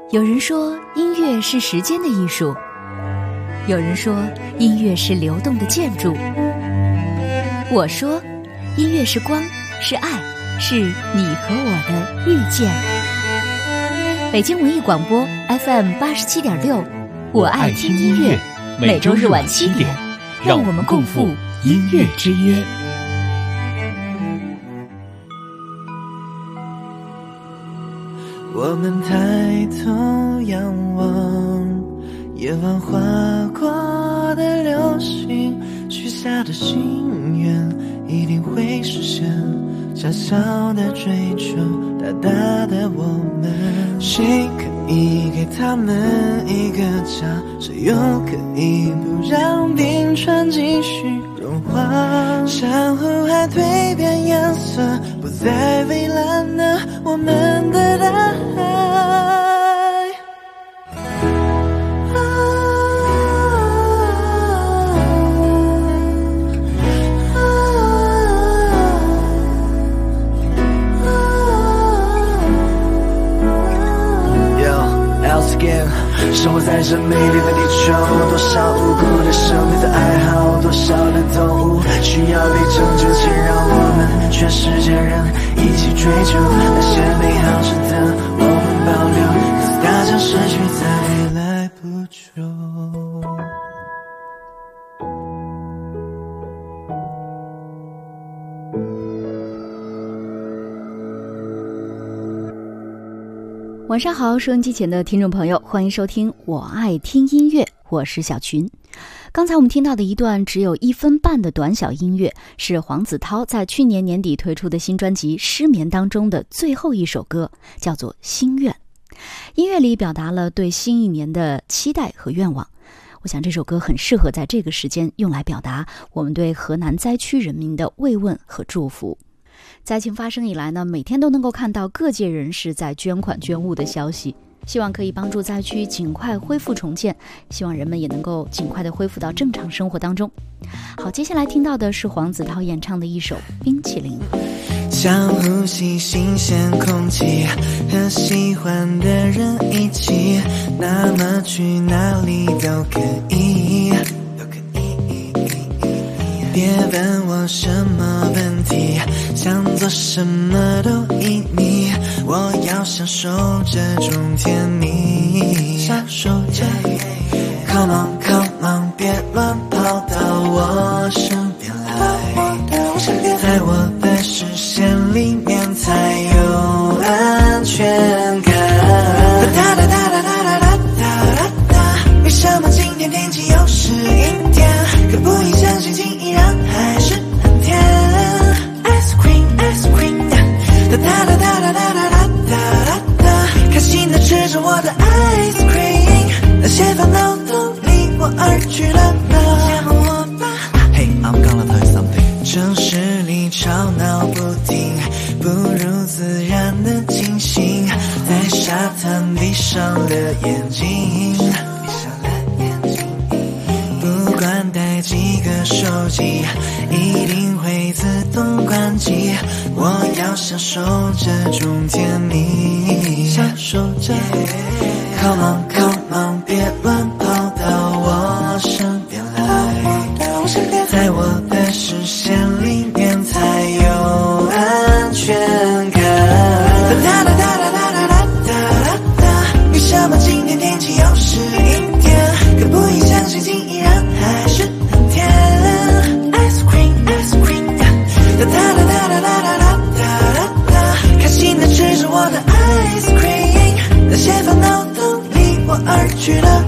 有人说音乐是时间的艺术，有人说音乐是流动的建筑，我说音乐是光，是爱，是你和我的遇见。北京文艺广播 FM87.6，我爱听音乐，每周日晚7点，让我们共赴音乐之约。 我们抬头仰望夜晚划过的流星，许下的心愿一定会实现，小小的追求，大大的我们，谁可以给他们一个家，谁又可以不让冰川继续融化，珊瑚还蜕变颜色，不再蔚蓝了我们的大海。生活在这美丽的地球，多少无辜的生命在哀嚎，多少的动物需要被拯救，请让我们全世界人一起追求那些美好值得我们保留，可是它将失去在未来不久。 晚上好，收音机前的听众朋友，欢迎收听我爱听音乐，我是小群。刚才我们听到的一段只有1分半的短小音乐，是黄子韬在去年年底推出的新专辑《失眠》当中的最后一首歌，叫做《心愿》。音乐里表达了对新一年的期待和愿望，我想这首歌很适合在这个时间用来表达我们对河南灾区人民的慰问和祝福。灾情发生以来呢，每天都能够看到各界人士在捐款捐物的消息，希望可以帮助灾区尽快恢复重建，希望人们也能够尽快的恢复到正常生活当中。好，接下来听到的是黄子韬演唱的一首《冰淇淋》。 想呼吸新鲜空气，和喜欢的人一起，那么去哪里都可以。别问我什么问题，想做什么都依你，我要享受这种甜蜜，享受着 Come on come on， 别乱跑到我身边来，在我的视线里面才有安全感。哒哒哒哒哒哒哒哒哒，为什么今天天气又是阴天？可不一相信竟然还是很甜。Ice cream ice cream， 哒哒哒哒哒哒哒哒哒哒，开心地吃着我的 ice cream， 那些烦恼都离我而去了。见我吧 Hey I'm gonna tell you something， 城市里吵闹不停，不如自然的清醒，在沙滩闭上了眼睛，不管带几个手机，一定会自动关机，我要享受这种甜蜜，享受着 Come on come on， 别乱跑到我身边来，在我的视线里面才有安全感。哒哒哒哒哒哒哒哒哒，为什么今天天气又是阴天？可不一相信竟然还是很甜。Ice cream ice cream， 哒哒哒哒哒哒哒哒哒哒，开心地吃着我的 ice cream， 那些烦恼都离我而去了。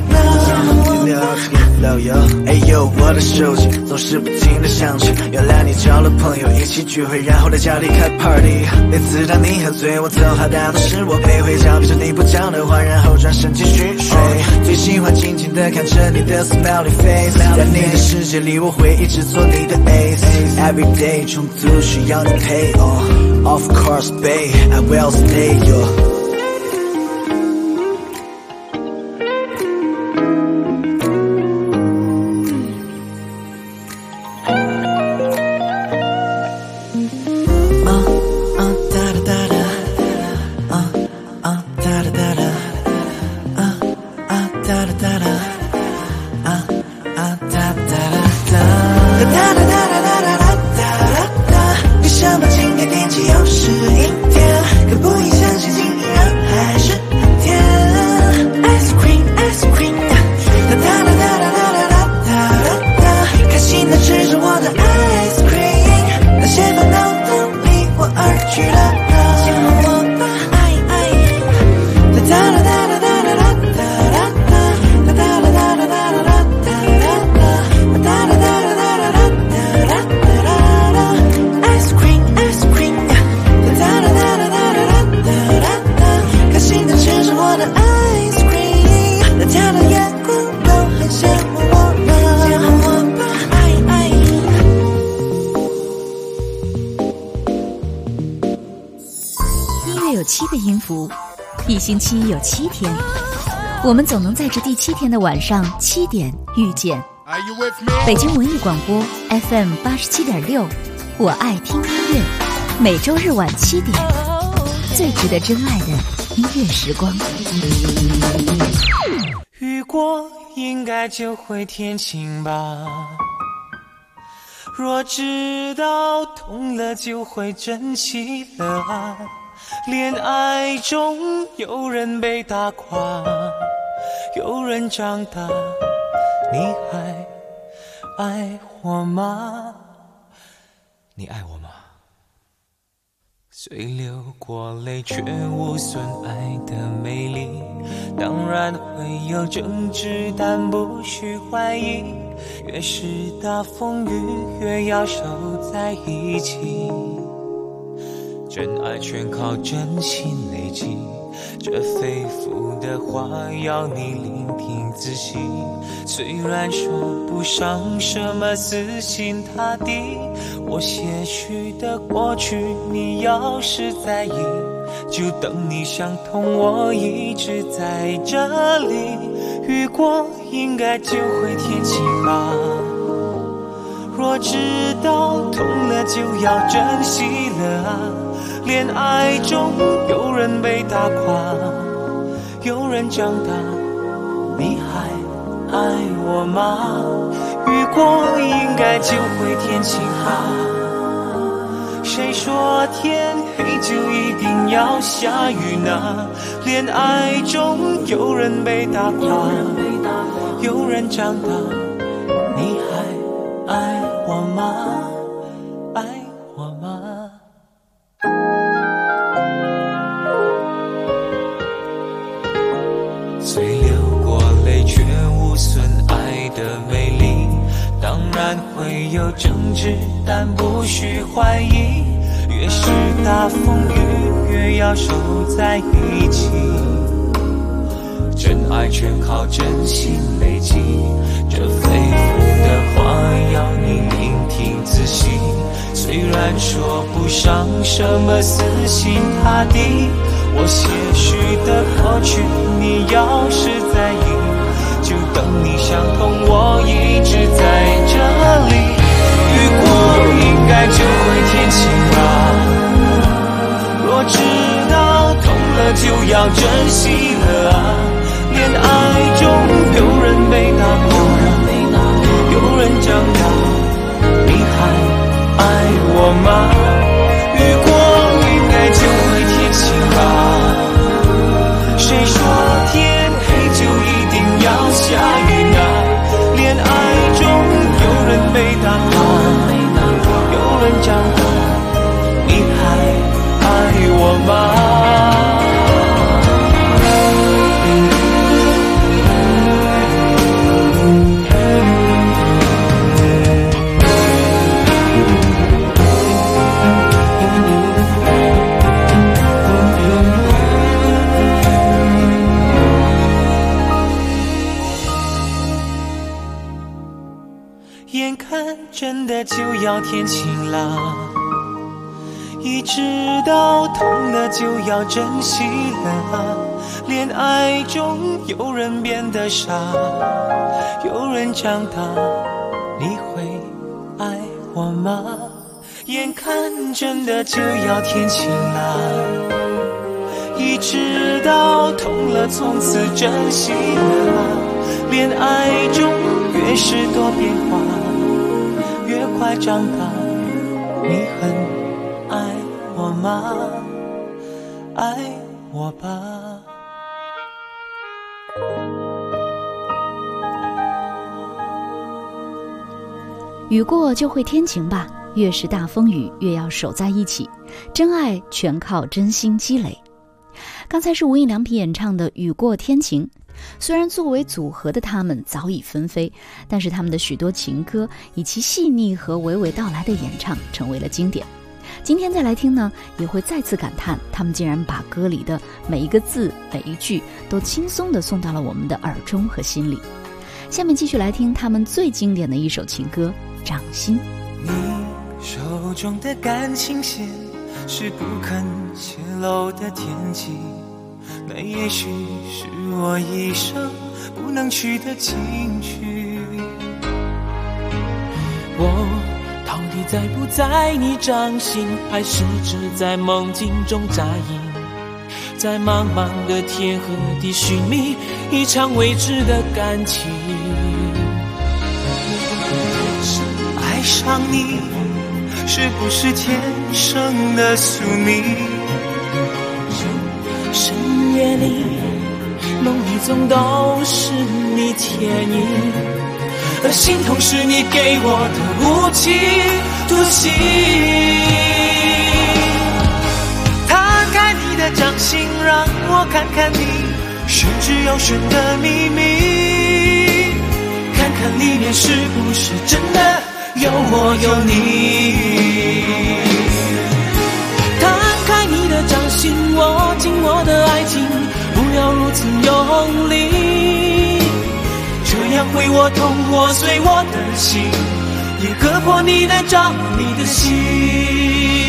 哎呦，我的手机总是不停地响起，原来你交了朋友，一起聚会，然后在家里开 party。每次当你喝醉，我都好大的是我背回家，闭着你不讲的话，然后转身继续睡。最喜欢静静地看着你的 smiley face， 在你的世界里，我会一直做你的 ace。Every day 冲突需要你陪，Of course babe I will stay yo。 哒哒哒哒啊啊哒哒哒哒哒哒哒哒哒哒哒。为什么今天天气又是阴天？可不可以相信今天人还是很甜 ？Ice cream ice cream， 哒哒哒哒哒哒哒哒哒哒，开心的吃着我的 ice cream， 那些烦恼都离我而去了。喜欢我吧，爱爱，哒哒哒哒。 有7个音符，1星期有7天，我们总能在这第7天的晚上7点遇见。北京文艺广播 FM 87.6，我爱听音乐，每周日晚7点，最值得真爱的音乐时光。 雨过应该就会天晴吧，若知道痛了就会珍惜了啊。恋爱中有人被打垮，有人长大，你还爱我吗？你爱我吗？虽流过泪却无损爱的美丽，当然会有争执，但不需怀疑，越是大风雨越要守在一起，真爱全靠真心累积，这肺腑的话要你聆听仔细，虽然说不上什么死心塌地，我些许的过去你要是在意，就等你想通，我一直在这里，雨过应该就会天晴吧，若知道痛了就要珍惜了啊，恋爱中有人被打垮，有人长大，你还爱我吗？雨过应该就会天晴吧，谁说天黑就一定要下雨呢？恋爱中有人被打垮，有人长大，你还爱我吗？爱我吗？虽流过泪却无损爱的美丽，当然会有争执，但不需怀疑，越是大风雨越要守在一起，真爱全靠真心累积，这肺腑的话要你聆听仔细，虽然说不上什么死心塌地，我些许的过去你要是在意，就等你想通，我一直在这里，雨过应该就会天晴吧，若知道痛了就要珍惜了啊，恋爱中有人被打垮，有人长大，你还爱我吗？雨过应该就会天晴吧，谁说天黑就一定要下雨呢？恋爱中有人被打垮，有人长大，你还爱我吗？眼看真的就要天晴啦，一直到痛了就要珍惜了，恋爱中有人变得傻，有人长大，你会爱我吗？眼看真的就要天晴啦， 一直到痛了，从此珍惜了。恋爱中越是多变化，越快长大。你很爱我吗？爱我吧。 雨过就会天晴吧，越是大风雨越要守在一起，真爱全靠真心积累。刚才是无印良品演唱的《雨过天晴》，虽然作为组合的他们早已纷飞，但是他们的许多情歌以其细腻和娓娓道来的演唱成为了经典。今天再来听呢，也会再次感叹他们竟然把歌里的每一个字每一句都轻松地送到了我们的耳中和心里。下面继续来听他们最经典的一首情歌《掌心》。 你手中的感情线是不肯泄露的天机，那也许是我一生不能去的禁区。 我到底在不在你掌心，还是只在梦境中扎营，在茫茫的天和地寻觅一场未知的感情。 爱上你是不是天生的宿命？ 深夜里梦里总都是你倩影，而心痛是你给我的无期徒刑。 摊开你的掌心，让我看看你玄之又玄的秘密，看看里面是不是真的有我有你。 摊开你的掌心，握紧我的爱情，不要如此用力， 这样会我痛，我碎我的心，也割破你的掌，你的心。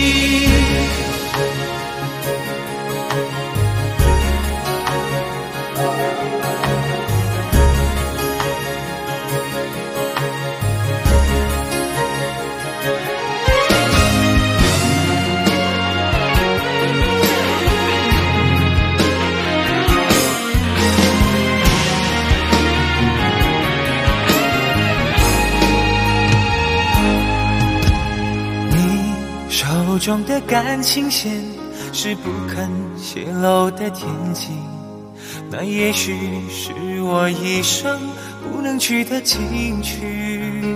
手中的感情线是不肯泄露的天机，那也许是我一生不能去的禁区。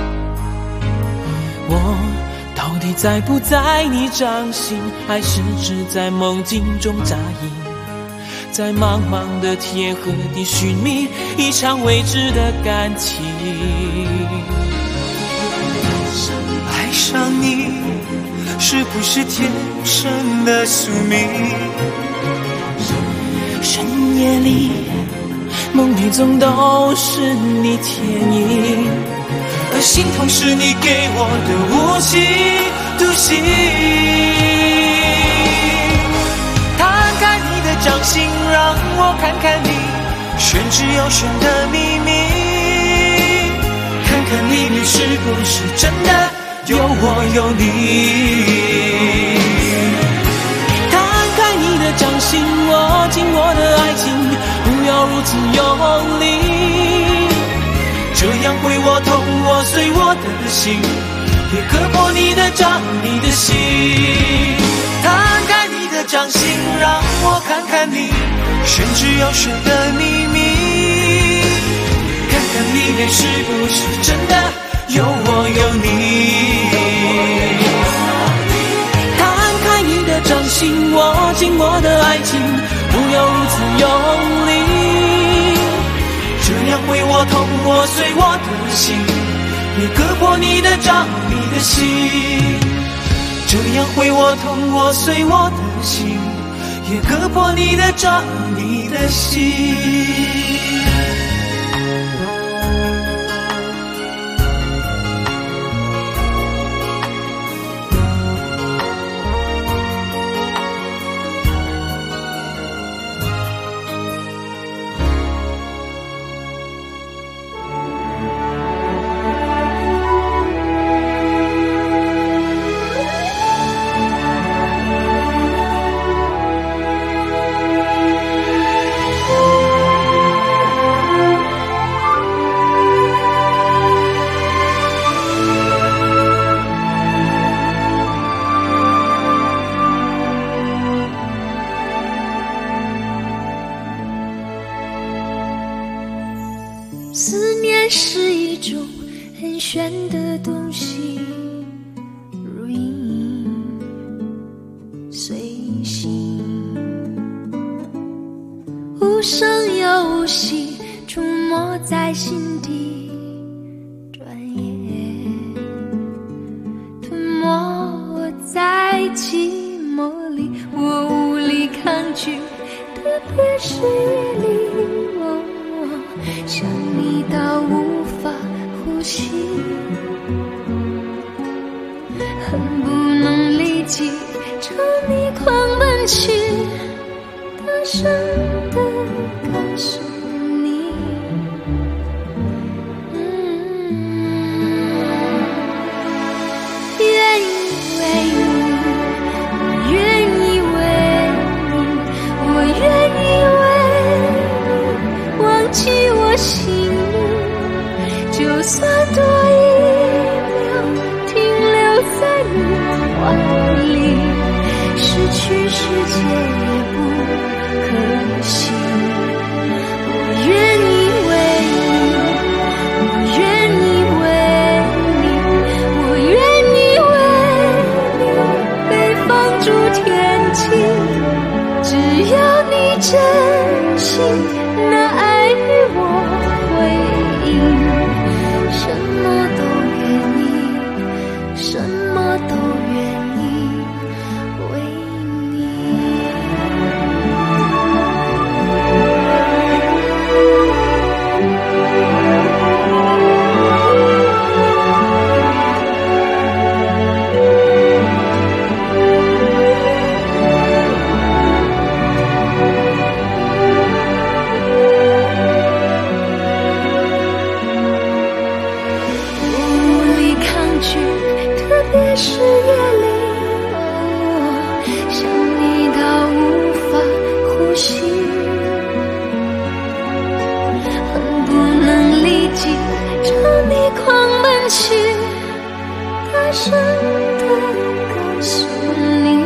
我到底在不在你掌心，还是只在梦境中扎营，在茫茫的天和地寻觅一场未知的感情。 爱上你是不是天生的宿命？ 深夜里梦里总都是你倩影， 而心痛是你给我的无期徒刑。摊开你的掌心，让我看看你玄之又玄的秘密，看看里面是不是真的有我有你。 摊开你的掌心，握紧我的爱情，不要如此用力， 这样会我痛，我碎我的心，也割破你的掌，你的心。摊开你的掌心，让我看看你玄之又玄的秘密，看看里面是不是真的有我有你。 摊开你的掌心，握紧我的爱情，不要如此用力， 这样会我痛，我碎我的心，也割破你的掌，你的心。这样会我痛，我碎我的心，也割破你的掌，你的心。 思念是一种很玄的东西，如影随形，无声又无息，出没在心底，转眼吞没我在寂寞里，我无力抗拒，特别是夜里，想你到无法呼吸，恨不能立即朝你狂奔去，大声地告诉你，愿意为你，我愿意为你，我愿意为你忘记我心里，就算多一秒停留在你怀里，失去世界也不可惜。我愿意为你，我愿意为你，我愿意为你被放逐天际，只要你真心那爱与我回应，什么都愿意，什么都愿意为你。特别是夜里，想你到无法呼吸，恨不能立即朝你狂奔去，大声地告诉你，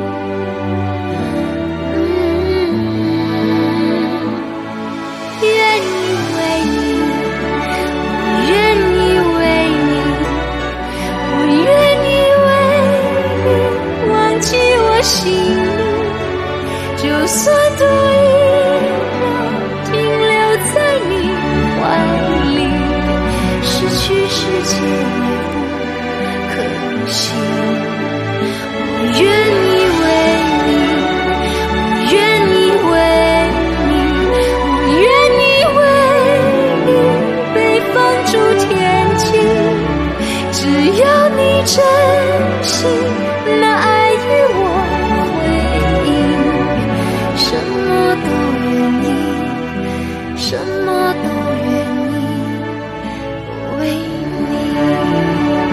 愿意为你，我愿意为你，我愿意为你忘记我心里，就算多一秒停留在你怀里，失去世界也不可惜。我愿意为你，我愿意为你，我愿意为你被放逐天际，只要你真心那爱与我回应，什么都愿意，什么都愿意为你。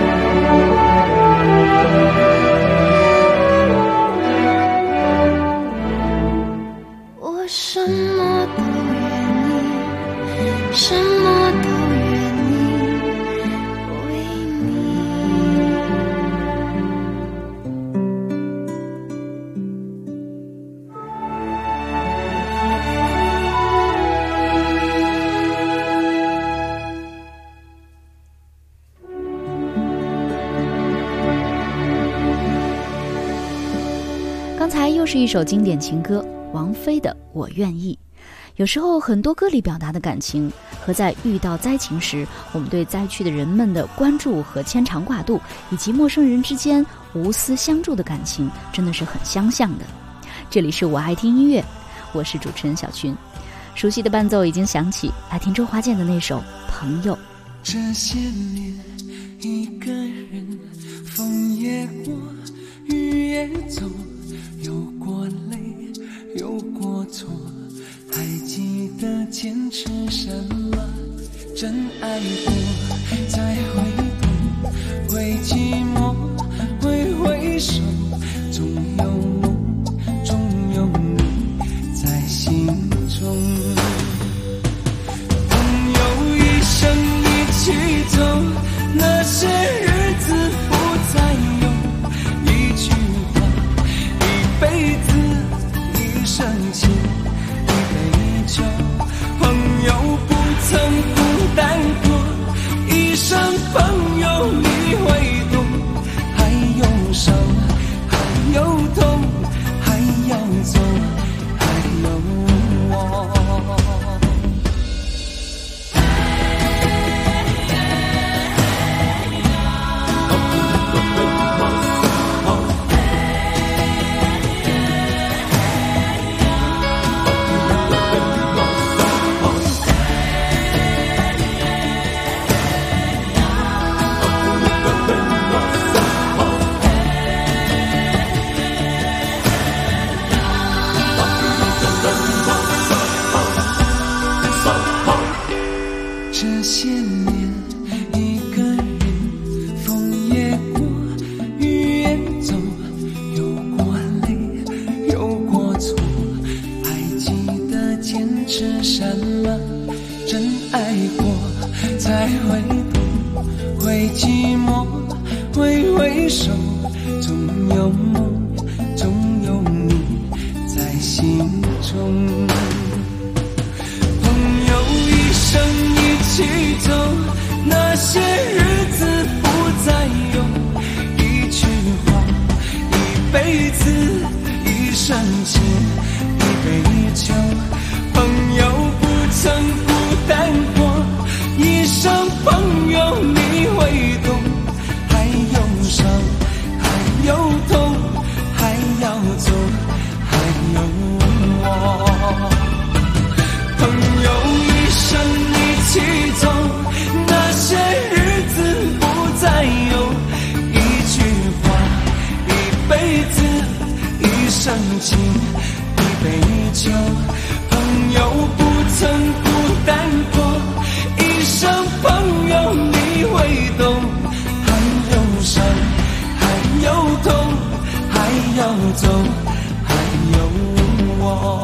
我什么都愿意，什么都愿意为你。 刚才又是一首经典情歌，王菲的《我愿意》。有时候很多歌里表达的感情和在遇到灾情时我们对灾区的人们的关注和牵肠挂肚，以及陌生人之间无私相助的感情真的是很相像的。这里是我爱听音乐，我是主持人小群。熟悉的伴奏已经响起，来听周华健的那首《朋友》。 这些年一个人，风也过，雨也走，有过泪，有过错，还记得坚持什么？真爱过，再回头，会寂寞，会回首，总有梦，总有你在心中。朋友一生一起走，那些日子不再有，一句话，一辈子，一生情，一杯酒。朋友不曾孤生朋友你会懂，还有伤，还有痛，还要走，还有我。这些年一个人，风也过，雨也走，有过泪，有过错，还记得坚持什么？真爱过才会懂，会寂寞，会回首，总有梦，总有你在心中。一起走，那些日子不再有，一句话，一辈子，一生情，一杯酒，朋友不曾孤单过，一生朋友你会懂，还有伤，还有痛，还要走，还有我。朋友一生一起走，那些日子不再有，一句话，一辈子，一生情，一杯酒，朋友不曾孤单过，一生朋友你会懂，还有伤，还有痛，还要走，还有我。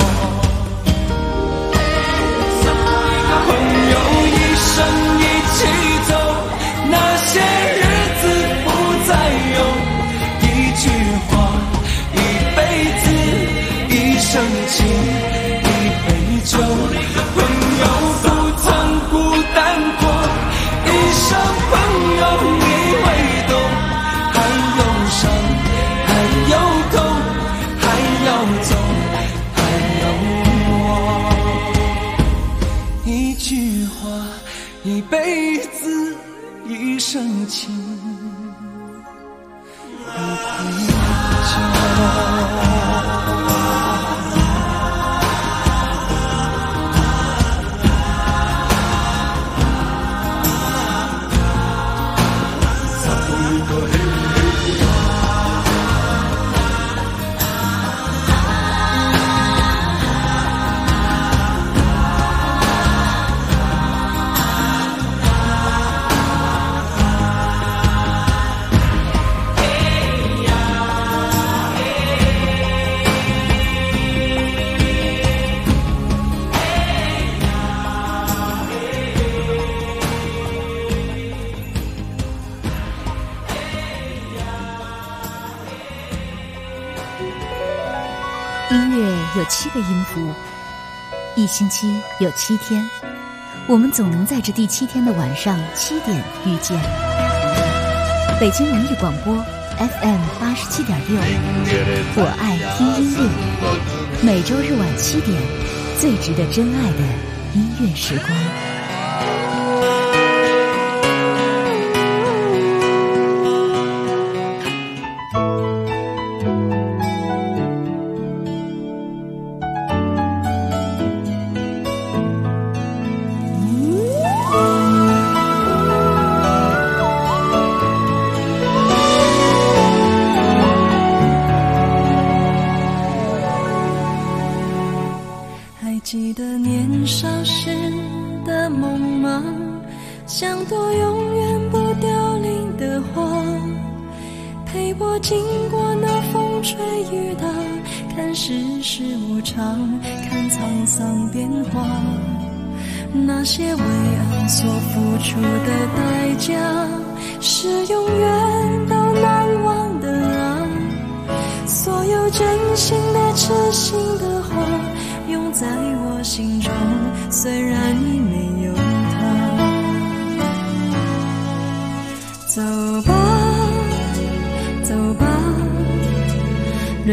一生一起走，那些日子不再有，一句话，一辈子，一生情，一杯酒，朋友不曾孤单过，一生朋友你会懂，还有伤，还有痛，还要走，还有我。一句话，一辈子，一生情，一杯酒。 音乐有7个音符，一星期有7天，我们总能在这第7天的晚上7点遇见。北京文艺广播 FM 87.6，我爱听音乐，每周日晚7点，最值得真爱的音乐时光。 记得年少时的梦吗？像朵永远不凋零的花，陪我经过那风吹雨打，看世事无常，看沧桑变化。那些为爱所付出的代价，是永远都难忘的啊！所有真心的、痴心的话，永在我心中，虽然已没有他。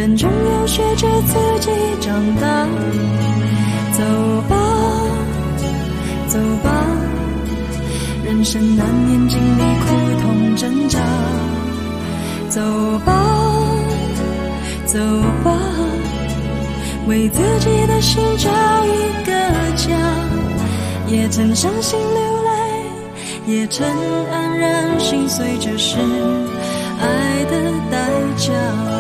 眼中有学着自己长大。走吧走吧，人生难免经历苦痛挣扎。走吧走吧，为自己的心找一个家。也曾伤心流泪，也曾黯然心碎，这是爱的代价。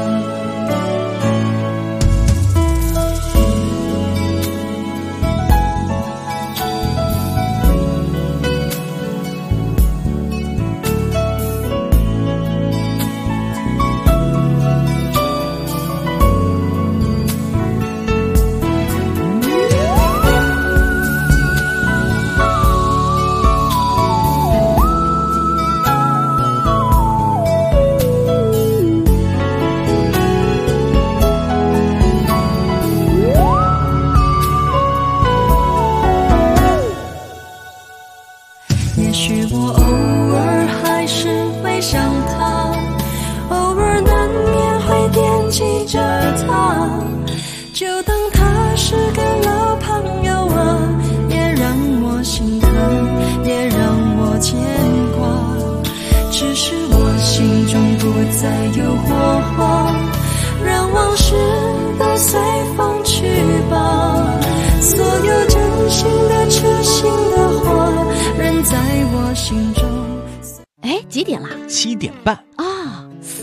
也许我偶尔还是会想他，偶尔难免会惦记着他，就当他是个老朋友啊，也让我心疼，也让我牵挂。只是我心中不再有火花，让往事都随风去吧。所有真心的痴心的话，仍在我心中。 哎，几点啦 ？7点半啊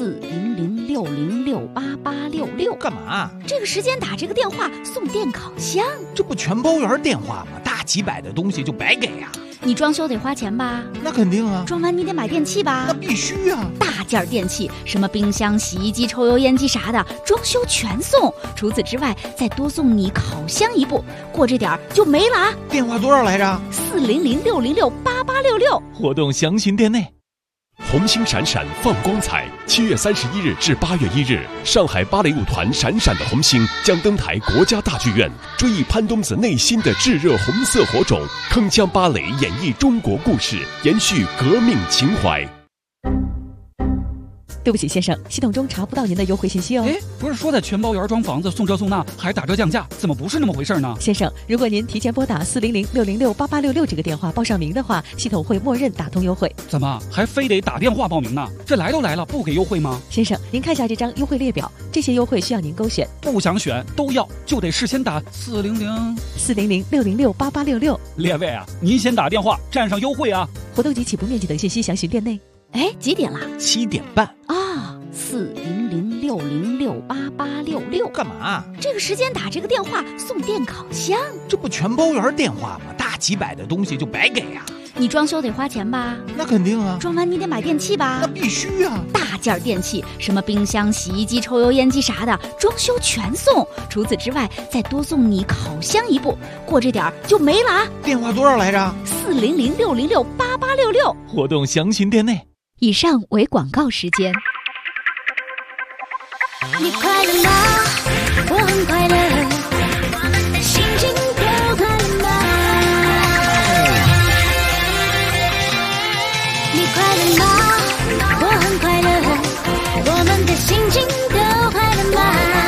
，40060688866。 干嘛？ 这个时间打这个电话送电烤箱， 这不全包圆电话吗？大几百的东西就白给呀？ 你装修得花钱吧？ 那肯定啊。 装完你得买电器吧？ 那必须啊。 大件电器，什么冰箱、洗衣机、抽油烟机啥的，装修全送。除此之外，再多送你烤箱一部。过这点儿就没了啊！ 电话多少来着 ？40060688866。 活动详询店内。 红星闪闪放光彩，7月31日至8月1日，上海芭蕾舞团闪闪的红星将登台国家大剧院，追忆潘冬子内心的炙热红色火种，铿锵芭蕾演绎中国故事，延续革命情怀。 对不起，先生，系统中查不到您的优惠信息哦。 哎，不是说在全包圆装房子送这送那还打折降价，怎么不是那么回事呢？ 先生，如果您提前拨打40060688866这个电话报上名的话，系统会默认打通优惠。 怎么还非得打电话报名呢？这来都来了，不给优惠吗？ 先生，您看一下这张优惠列表，这些优惠需要您勾选。 不想选都要，就得事先打 40060688866。 列位啊，您先打电话占上优惠啊！ 活动及起步面积等信息详询店内。 哎，几点啦 ？7点半啊，40060688866。 干嘛？ 这个时间打这个电话送电烤箱， 这不全包圆电话吗？大几百的东西就白给呀？ 你装修得花钱吧？ 那肯定啊。 装完你得买电器吧？ 那必须啊。 大件电器，什么冰箱、洗衣机、抽油烟机啥的，装修全送。除此之外，再多送你烤箱一部。过这点儿就没了啊！ 电话多少来着 ？40060688866。 活动详询店内。 以上为广告时间。 你快乐吗？我很快乐，心情都快乐吗？你快乐吗？我很快乐，我们的心情都快乐吗？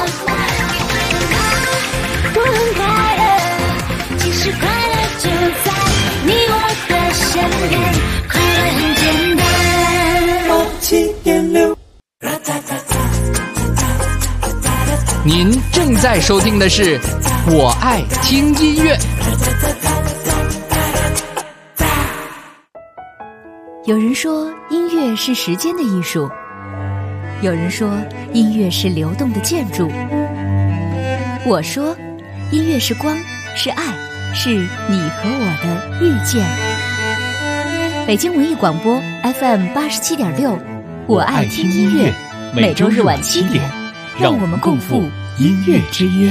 我很快乐，其实快乐就在你我的身边，快乐很简单。7.6。 您正在收听的是我爱听音乐。 有人说音乐是时间的艺术，有人说音乐是流动的建筑，我说音乐是光，是爱，是你和我的遇见。北京文艺广播 FM87.6，我爱听音乐，每周日晚7点，让我们共赴音乐之约。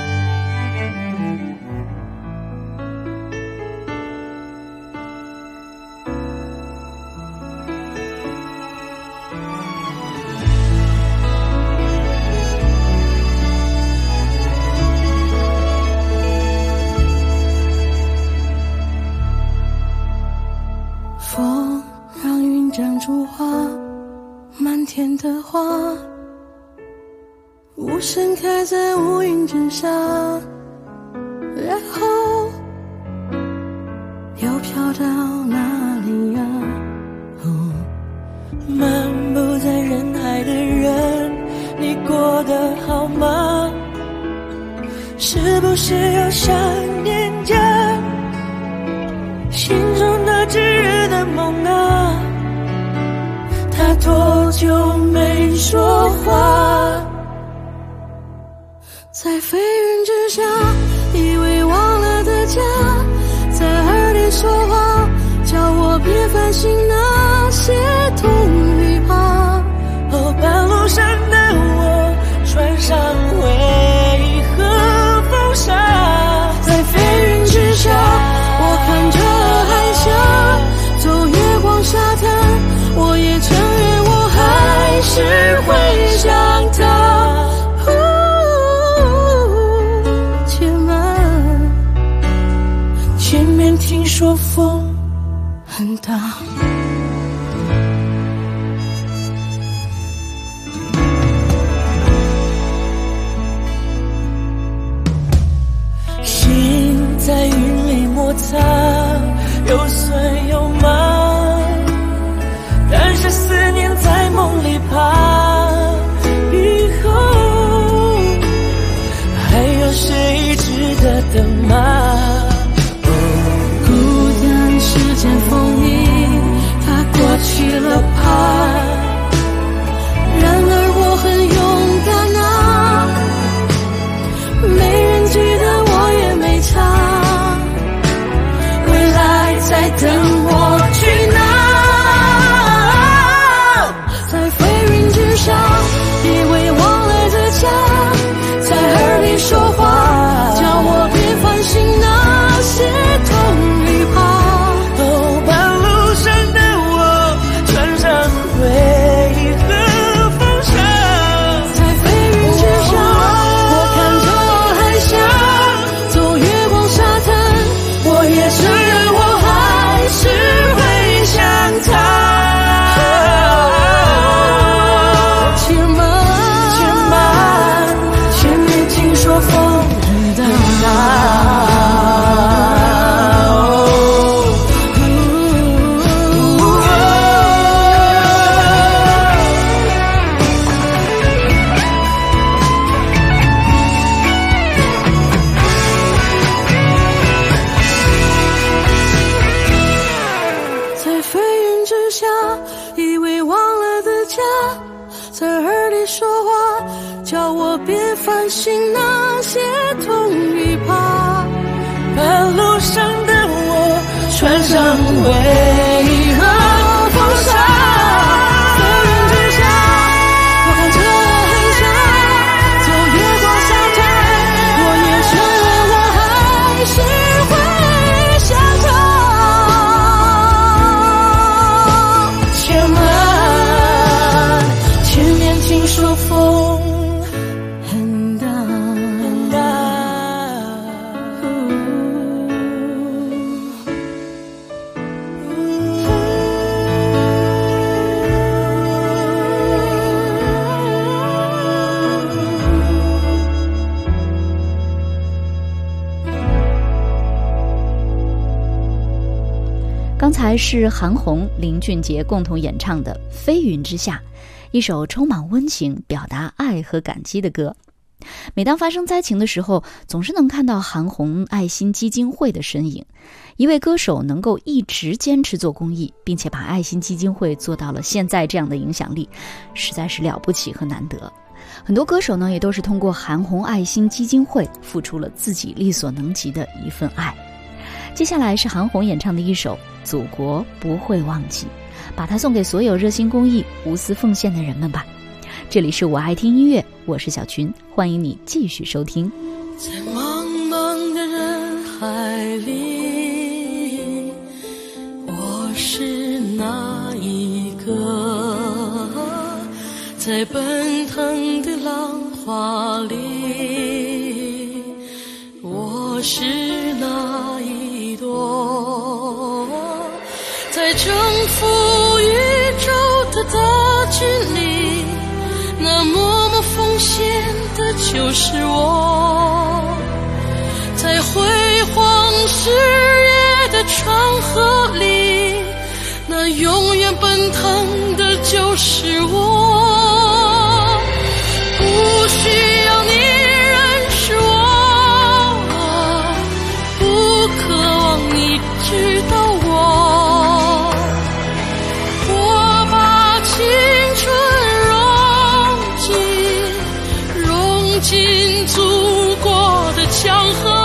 风让云长出花，漫天的花，无盛开在乌云之下，然后又飘到哪里呀？ 漫步在人海的人，你过得好吗？是不是又想念着心中那炙热的梦啊？他多久没说话？ 在飞云之下，以为忘了的家，在耳边说话，叫我别烦心那些痛与怕。 哦，半路上的我穿上为何风沙？ 在飞云之下，我看着海峡，走月光沙滩，我也承认我还是会想他。 前面听说风很大，心在云里摩擦，有酸有麻，但是思念在梦里爬。以后还有谁值得等吗？ 时间风雨，它过去了吧？然而我很勇敢啊，没人记得我也没差，未来在等我去拿。在飞云之下，以为忘了的家，在耳边说话，叫我别烦心那些痛与怕。 穿上为何风沙？ 飞云之下，我看着海峡，走月光沙滩，我也承认我还是会想他。 且慢，前面听说风很大很大。 刚才是韩红、林俊杰共同演唱的《飞云之下》，一首充满温情、表达爱和感激的歌。每当发生灾情的时候，总是能看到韩红爱心基金会的身影。一位歌手能够一直坚持做公益，并且把爱心基金会做到了现在这样的影响力，实在是了不起和难得。很多歌手呢，也都是通过韩红爱心基金会付出了自己力所能及的一份爱。接下来是韩红演唱的一首《祖国不会忘记》，把它送给所有热心公益、无私奉献的人们吧。这里是我爱听音乐，我是小群，欢迎你继续收听。 在茫茫的人海里，我是哪一个？在奔腾的浪花里，我是哪一朵？在征服宇宙的大军里，那默默奉献的就是我，在辉煌事业的长河里，那永远奔腾的就是我，不需要你认识我，不渴望你知道我，我把青春融进祖国的江河。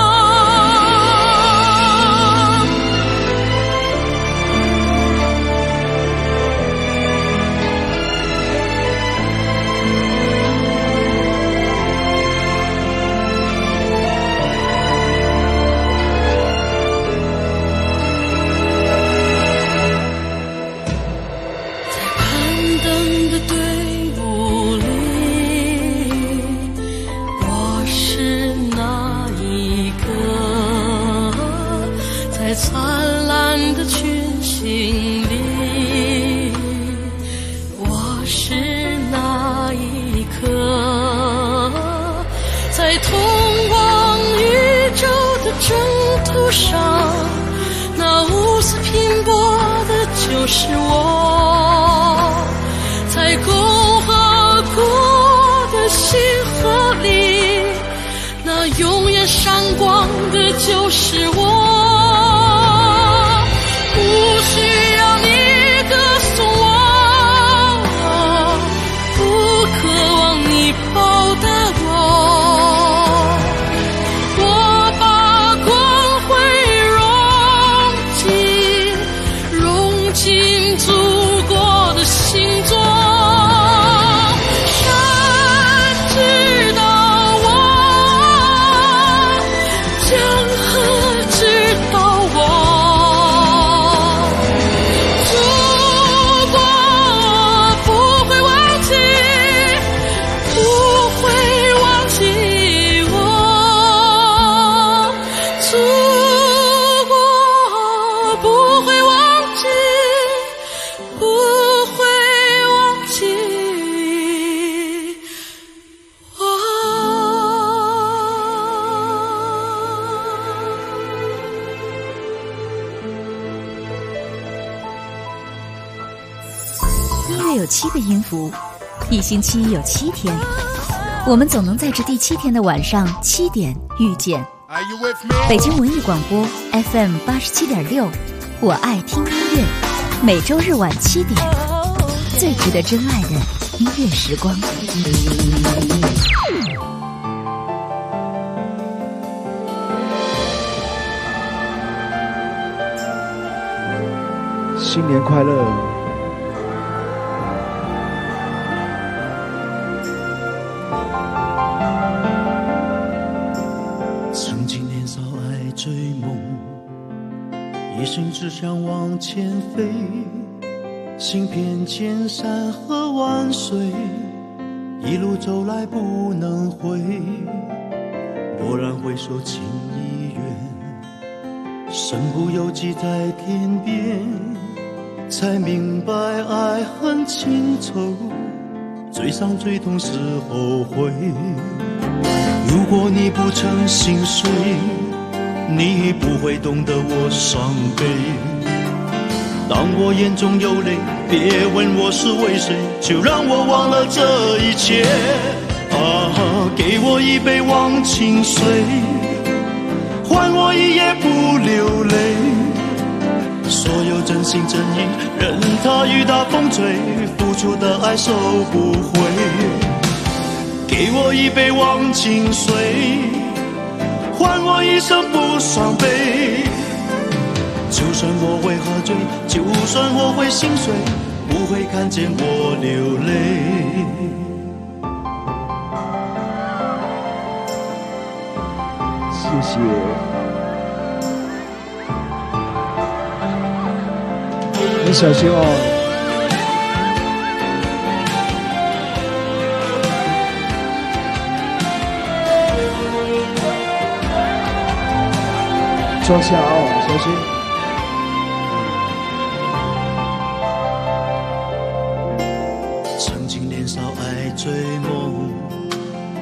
灿烂的群星里，我是那一颗，在通往宇宙的征途上，那无私拼搏的就是我，在共和国的星河里，那永远闪光的就是我。不需要你歌颂我，不渴望你报答我，我把光辉融进祖国的星座，山知道我，江河知道我。 音乐有7个音符，一星期有7天，我们总能在这第7天的晚上7点遇见。北京文艺广播 FM 87.6，我爱听音乐，每周日晚7点，最值得真爱的音乐时光。 新年快乐！ 曾经年少爱追梦，一心只想往前飞，行遍千山和万水，一路走来不能回。蓦然回首，情已远，身不由己在天边，才明白爱恨情仇，最伤最痛是后悔。如果你不曾心碎，你不会懂得我伤悲。当我眼中有泪，别问我是为谁，就让我忘了这一切。给我一杯忘情水，换我一夜不流泪。所有真心真意，任它雨打风吹，付出的爱收不回。给我一杯忘情水，换我一生不伤悲。就算我会喝醉，就算我会心碎，不会看见我流泪。 谢谢。你小心哦。装下哦，小心。 曾经年少爱追梦，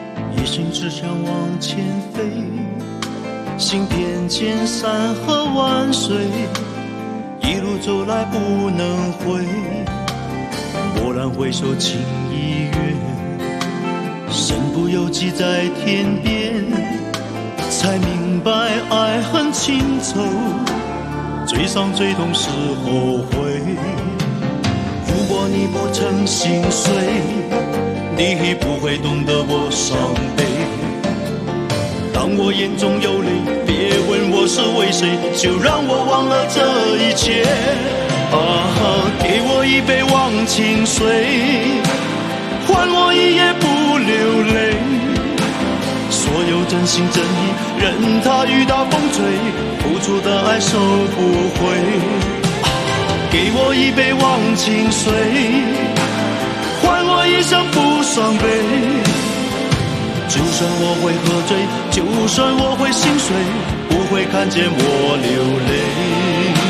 向往前飞，行遍千山和万水，一路走来不能回。蓦然回首，情已远，身不由己在天边，才明白爱恨情仇，最伤最痛是后悔。如果你不曾心碎，你不会懂得我伤悲。当我眼中有泪，别问我是为谁，就让我忘了这一切。给我一杯忘情水，换我一夜不流泪。所有真心真意，任它雨打风吹，付出的爱收不回。给我一杯忘情水，换我一生不伤悲。就算我会喝醉，就算我会心碎，不会看见我流泪。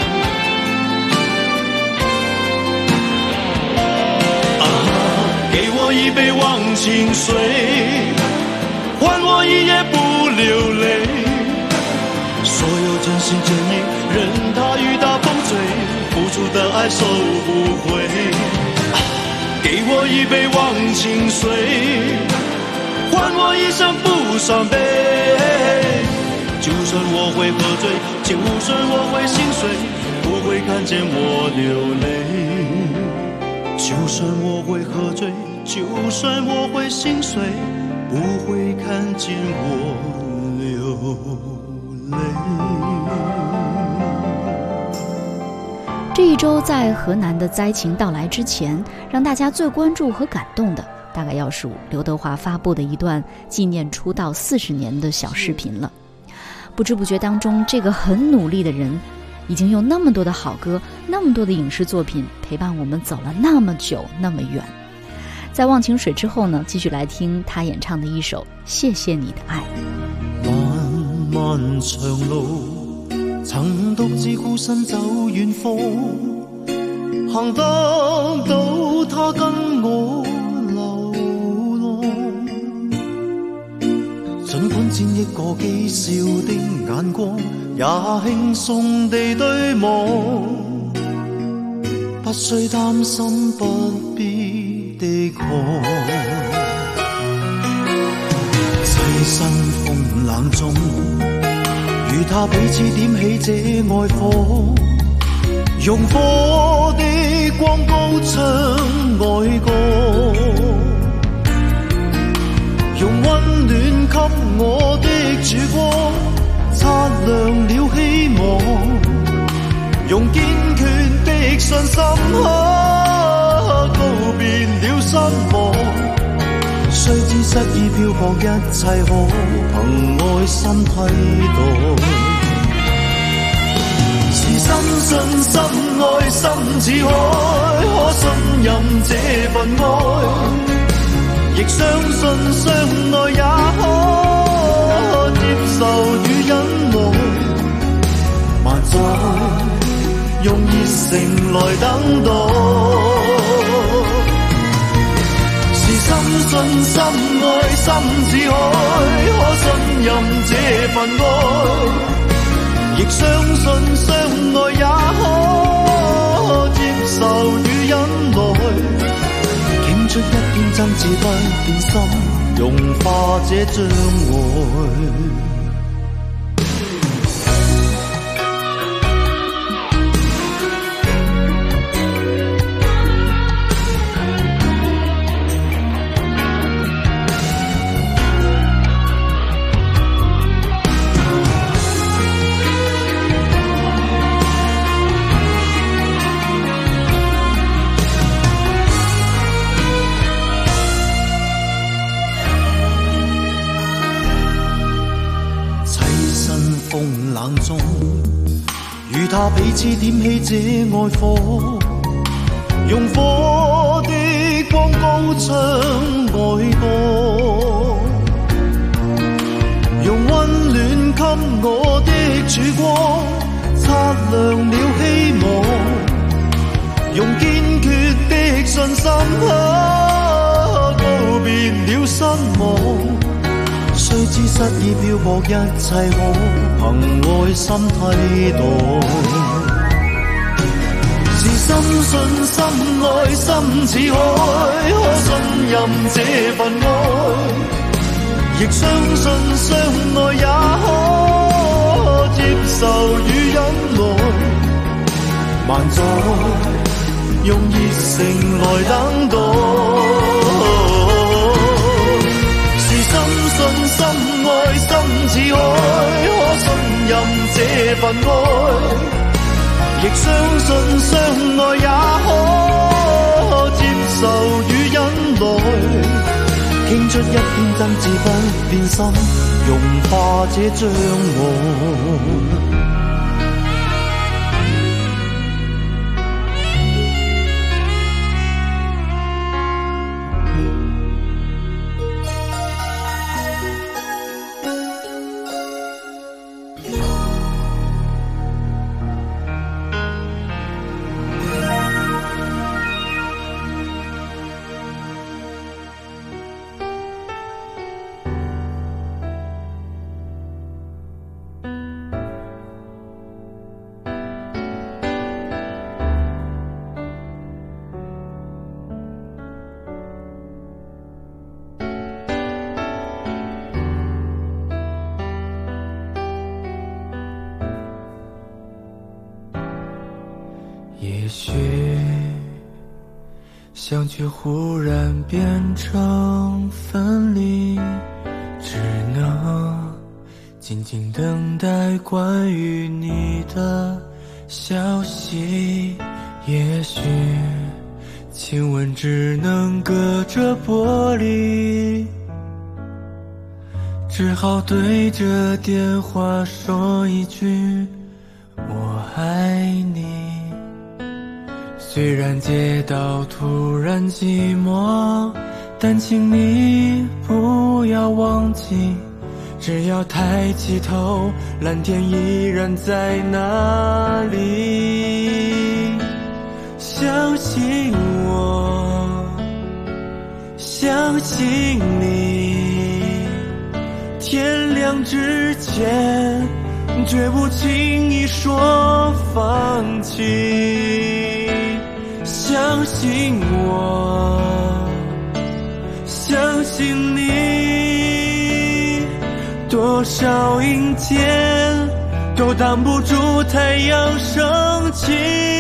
给我一杯忘情水，换我一夜不流泪。所有真心真意，任它雨打风吹，付出的爱收不回。给我一杯忘情水，换我一生不伤悲。就算我会喝醉，就算我会心碎，不会看见我流泪。就算我会喝醉，就算我会心碎，不会看见我流泪。 这一周在河南的灾情到来之前，让大家最关注和感动的大概要数刘德华发布的一段纪念出道40年的小视频了。不知不觉当中，这个很努力的人已经有那么多的好歌，那么多的影视作品陪伴我们走了那么久那么远。在忘情水之后呢，继续来听他演唱的一首《谢谢你的爱》。 漫漫長路，曾獨自孤身走遠方，行得到他跟我流浪。儘管沾一個譏笑的眼光，也輕鬆地對望，不需擔心，不必的抗。棲身風冷中，與他彼此點起這愛火，用火的光高唱愛歌，用溫暖給我的曙光，擦亮了希望，用堅決的信心告別了失望。雖知失意漂泊，一切可憑愛心替代。是深信深愛心似海，可信任這份愛，亦相信相愛也可接受與忍耐。萬載用熱誠來等待。深信深愛心似海，可信任這份愛，亦相信相愛也可接受與忍耐。傾出一片真摯不變心，融化這障礙。與他彼此點起這愛火，用火的光高唱愛歌，用溫暖給我的曙光，擦亮了希望，用堅決的信心告別了失望。 失意漂泊，一切可凭愛心替代。是深信深愛心似海，可信任這份愛，亦相信相愛也可接受與忍耐。萬載用熱誠來等待，是深信深愛心似海，可信任這份愛，亦相信相愛也可接受與忍耐。傾出一片真摯不變心，融化這障礙。 也许相聚忽然变成分离，只能静静等待关于你的消息。也许亲吻只能隔着玻璃，只好对着电话说一句我爱你。虽然街道突然寂寞，但请你不要忘记，只要抬起头，蓝天依然在那里。相信我，相信你，天亮之前绝不轻易说放弃。相信我，相信你，多少阴天都挡不住太阳升起，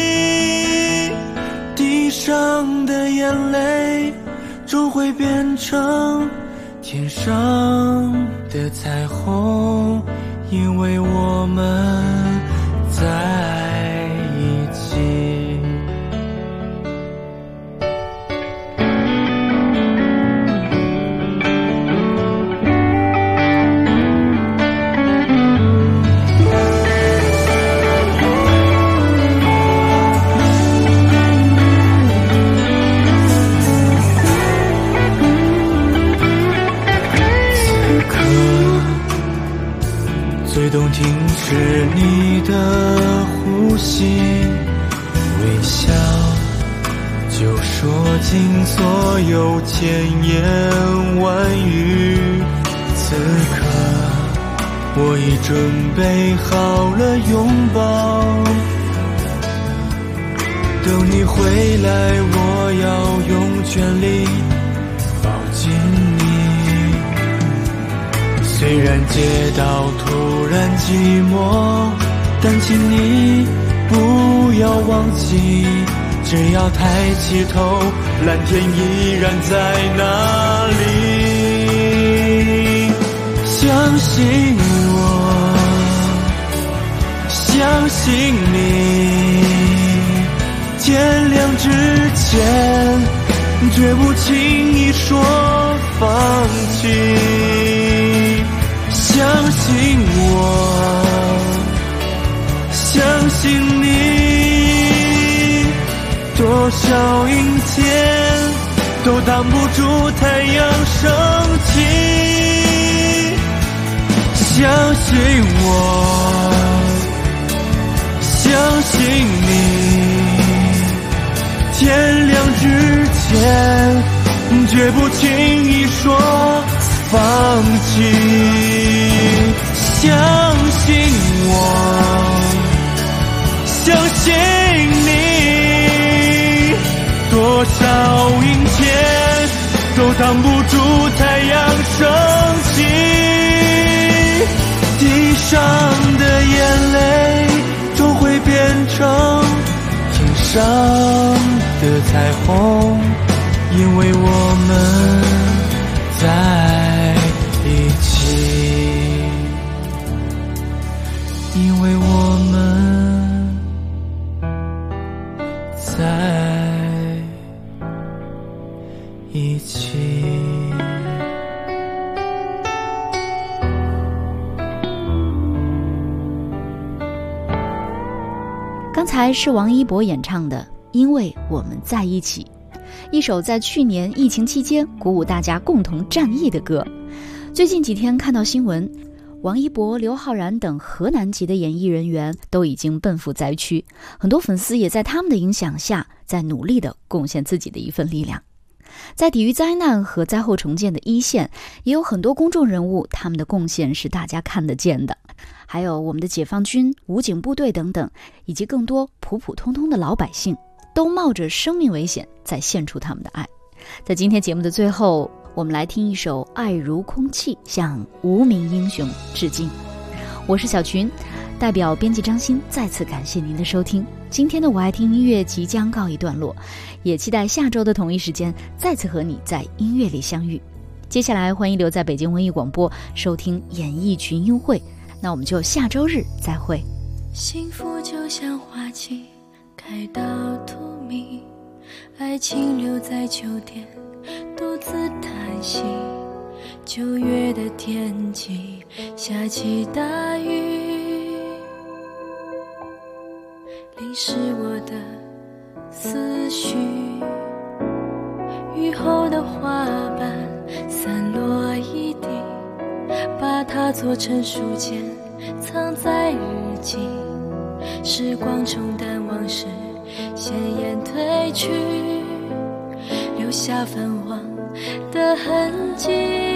地上的眼泪终会变成天上的彩虹，因为我们在一起。最动听是你的呼吸，微笑就说尽所有千言万语。此刻我已准备好了拥抱，等你回来我要用全力抱紧你。虽然街道突然寂寞，但请你不要忘记，只要抬起头，蓝天依然在那里。相信我，相信你，天亮之前绝不轻易说放弃。相信我，相信你，多少阴天都挡不住太阳升起。相信我，相信你，天亮之前绝不轻易说放弃。 相信我，相信你，多少阴天都挡不住太阳升起，地上的眼泪终会变成天上的彩虹，因为我们在一起，因为我们在一起。 刚才是王一博演唱的《因为我们在一起》，一首在去年疫情期间鼓舞大家共同战役的歌。最近几天看到新闻，王一博、刘昊然等河南籍的演艺人员都已经奔赴灾区，很多粉丝也在他们的影响下，在努力地贡献自己的一份力量。在抵御灾难和灾后重建的一线，也有很多公众人物，他们的贡献是大家看得见的。还有我们的解放军、武警部队等等，以及更多普普通通的老百姓，都冒着生命危险在献出他们的爱。在今天节目的最后，我们来听一首《爱如空气》，向无名英雄致敬。我是小群，代表编辑张欣再次感谢您的收听。今天的我爱听音乐即将告一段落，也期待下周的同一时间再次和你在音乐里相遇。接下来欢迎留在北京文艺广播收听演艺群英会，那我们就下周日再会。 幸福就像花期开到荼蘼，爱情留在秋天独自叹息。9月的天气下起大雨，淋湿我的思绪。雨后的花瓣散落一地，把它做成书签藏在日记。时光冲淡往事，鲜艳褪去，留下泛黄的痕迹。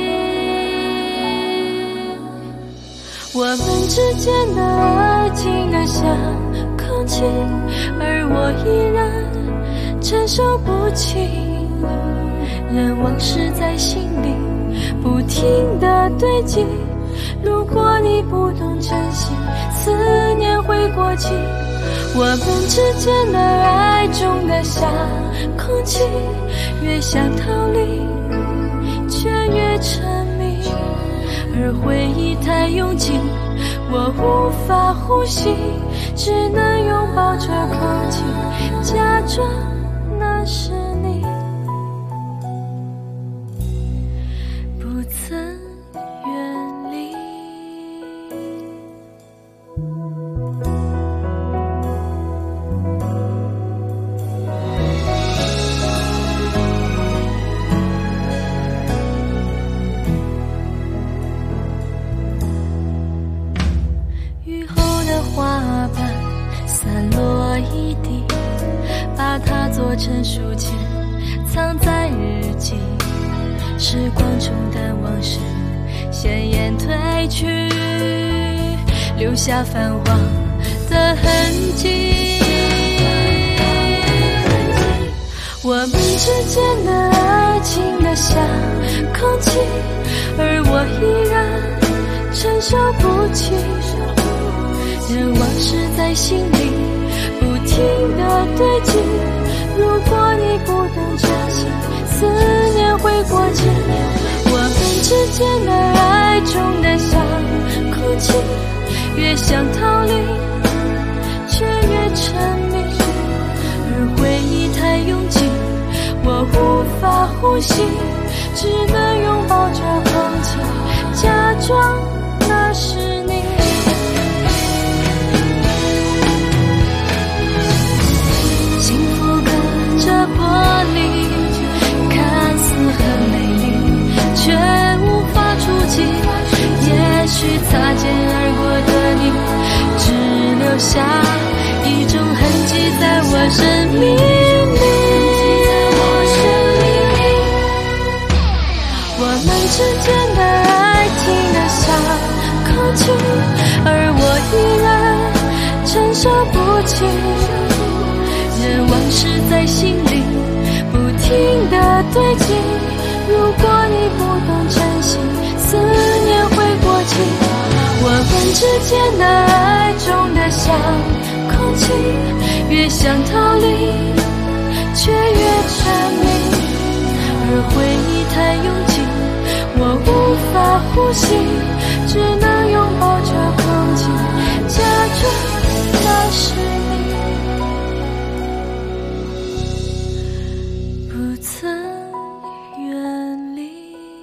我们之间的爱情的像空气，而我依然承受不起，任往事在心里不停地堆积。如果你不懂珍惜，思念会过期。我们之间的爱重得像空气，越想逃离却越沉迷，而回忆太拥挤，我无法呼吸，只能拥抱着空气，假装那是你，不曾远离。雨后的花瓣散落一地，把它做成书签藏在日记。时光冲淡往事，鲜艳褪去，留下泛黄的痕迹。我们之间的爱情的像空气，而我依然承受不起，任往事在心里不停地堆积。如果你不懂珍惜，思念会过期。我们之间的爱重得像空气，越想逃离却越沉迷，而回忆太拥挤，我无法呼吸，只能拥抱着空气，假装那是你。幸福隔着玻璃，看似很美丽，却无法触及。也许擦肩而过的你，只留下一种痕迹在我生命里。我们之间的爱情的像空气， 去，而我依然承受不起。任往事在心里不停地堆积，如果你不懂珍惜，思念会过期。我们之间的爱重得像空气，越想逃离却越沉迷，而回忆太拥挤，我无法呼吸，只能拥抱着空气，假装那是你不曾远离。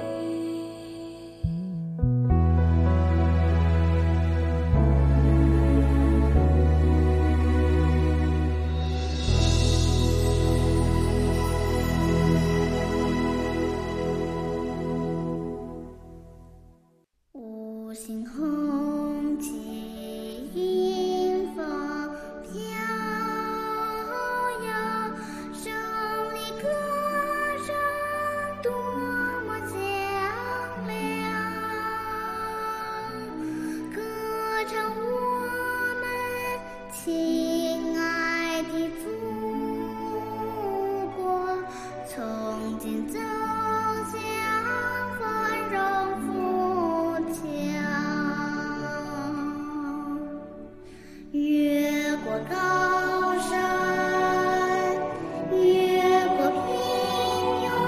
五星红旗迎风飘摇，胜利歌声多么响亮，歌唱我们亲爱的祖国，从今走向繁荣富强，越过高山，越过平原，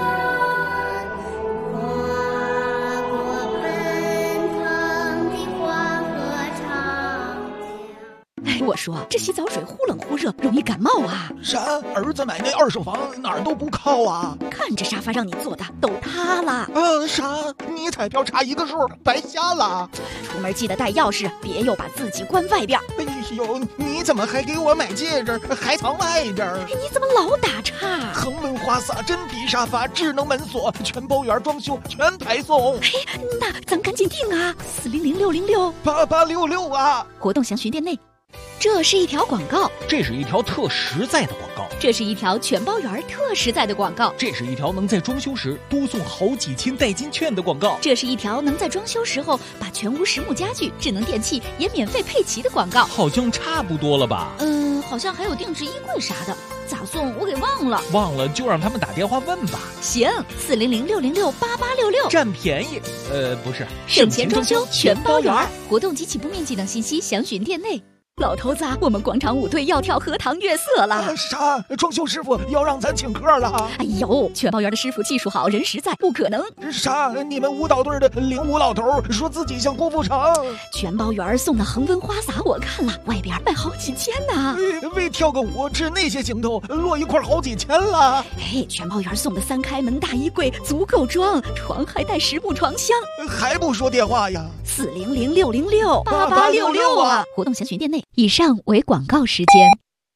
跨过奔腾的黄河长江。 我说这洗澡水忽冷忽热，容易感冒啊！ 啥？儿子买那二手房哪儿都不靠啊！ 看这沙发让你坐的都塌了。 啥？你彩票差一个数，白瞎了。 出门记得带钥匙，别又把自己关外边。 哎呦，你怎么还给我买戒指，还藏外边？ 你怎么老打岔？ 恒温花洒、真皮沙发、智能门锁，全包圆装修，全排送。 哎，那咱赶紧订啊！400-666-8866 啊！ 活动详询店内。这是一条广告， 这是一条特实在的广告， 这是一条全包圆特实在的广告， 这是一条能在装修时多送好几千代金券的广告， 这是一条能在装修时候把全屋实木家具、智能电器也免费配齐的广告。 好像差不多了吧？ 好像还有定制衣柜啥的，咋送我给忘了。 忘了就让他们打电话问吧。 行，400-666-8866， 占便宜。不是， 省钱装修全包圆。活动及起步面积等信息详询店内。老头子，我们广场舞队要跳荷塘月色了。 啥？装修师傅要让咱请客了？ 哎呦，全包圆的师傅技术好，人实在，不可能。 啥？你们舞蹈队的领舞老头说自己像郭富城。 全包圆送的恒温花洒我看了，外边卖好几千呢。 为跳个舞吃那些行头，落一块好几千了。 哎，全包圆送的3开门大衣柜足够装，床还带实木床箱。 还不说电话呀 ？400-666-8866啊！活动详询店内。以上为广告时间。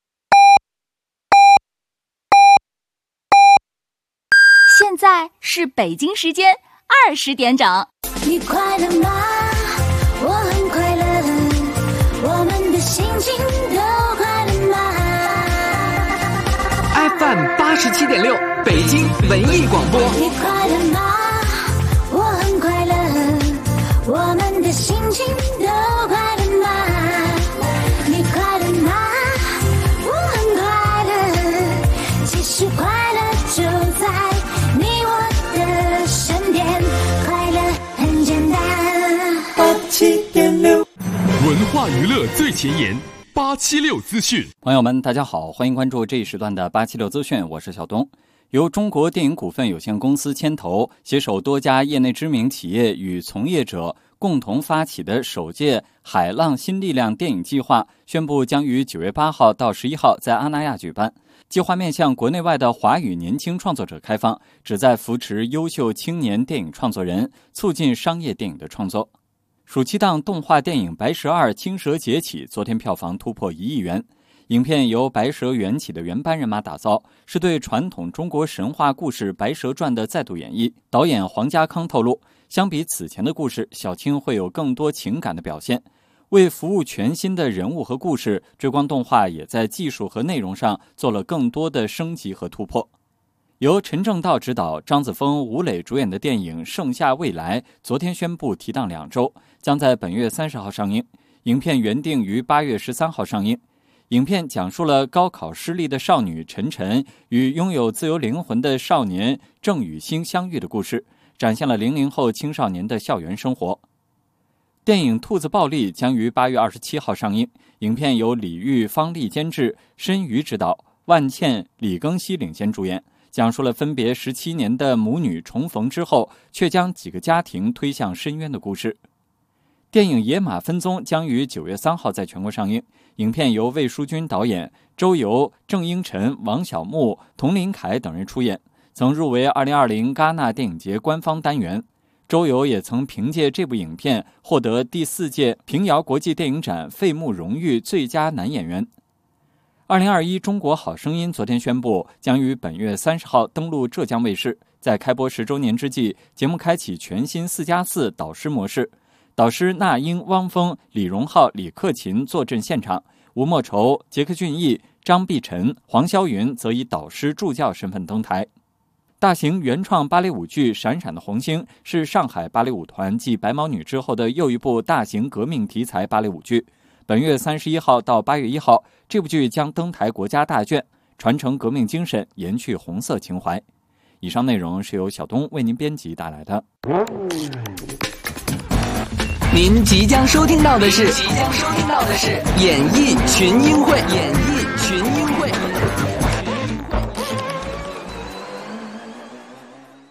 现在是北京时间20点整。 你快乐吗？我很快乐，我们的心情都快乐吗 ？FM 87.6，北京文艺广播。 你快乐吗？我很快乐，我们的心情都快乐吗？你快乐吗？我很快乐，其实快乐就在你我的身边，快乐很简单。 87.6，文化娱乐最前沿，876资讯。 朋友们，大家好，欢迎关注这一时段的876资讯，我是小东。由中国电影股份有限公司牵头，携手多家业内知名企业与从业者共同发起的首届海浪新力量电影计划宣布将于9月8号到11号在阿那亚举办。计划面向国内外的华语年轻创作者开放，旨在扶持优秀青年电影创作人，促进商业电影的创作。暑期档动画电影《白蛇2：青蛇劫起》昨天票房突破1亿元。影片由白蛇缘起的原班人马打造，是对传统中国神话故事《白蛇传》的再度演绎。导演黄家康透露，相比此前的故事，小青会有更多情感的表现。为服务全新的人物和故事，追光动画也在技术和内容上做了更多的升级和突破。 由陈正道执导、张子枫、吴磊主演的电影《盛夏未来》昨天宣布提档2周，将在本月30号上映。影片原定于8月13号上映。影片讲述了高考失利的少女陈晨与拥有自由灵魂的少年郑雨欣相遇的故事，展现了00后青少年的校园生活。电影《兔子暴力》将于8月27号上映。影片由李玉、方丽监制，申瑜执导，万茜、李庚希领衔主演，讲述了分别17年的母女重逢之后，却将几个家庭推向深渊的故事。电影《野马分鬃》将于9月3号在全国上映。影片由魏书君导演，周游、郑英晨、王小木、佟林凯等人出演，曾入围2020戛纳电影节官方单元。周游也曾凭借这部影片获得第4届平遥国际电影展费穆荣誉最佳男演员。2021中国好声音昨天宣布，将于本月30号登陆浙江卫视。在开播10周年之际，节目开启全新4+4导师模式。导师那英、汪峰、李荣浩、李克勤坐镇现场，吴莫愁、杰克隽逸、张碧晨、黄霄云则以导师助教身份登台。大型原创芭蕾舞剧《闪闪的红星》是上海芭蕾舞团继《白毛女》之后的又一部大型革命题材芭蕾舞剧。本月31号到8月1号，这部剧将登台国家大卷，传承革命精神，延续红色情怀。以上内容是由小东为您编辑带来的。 您即将收听到的是演艺群英会。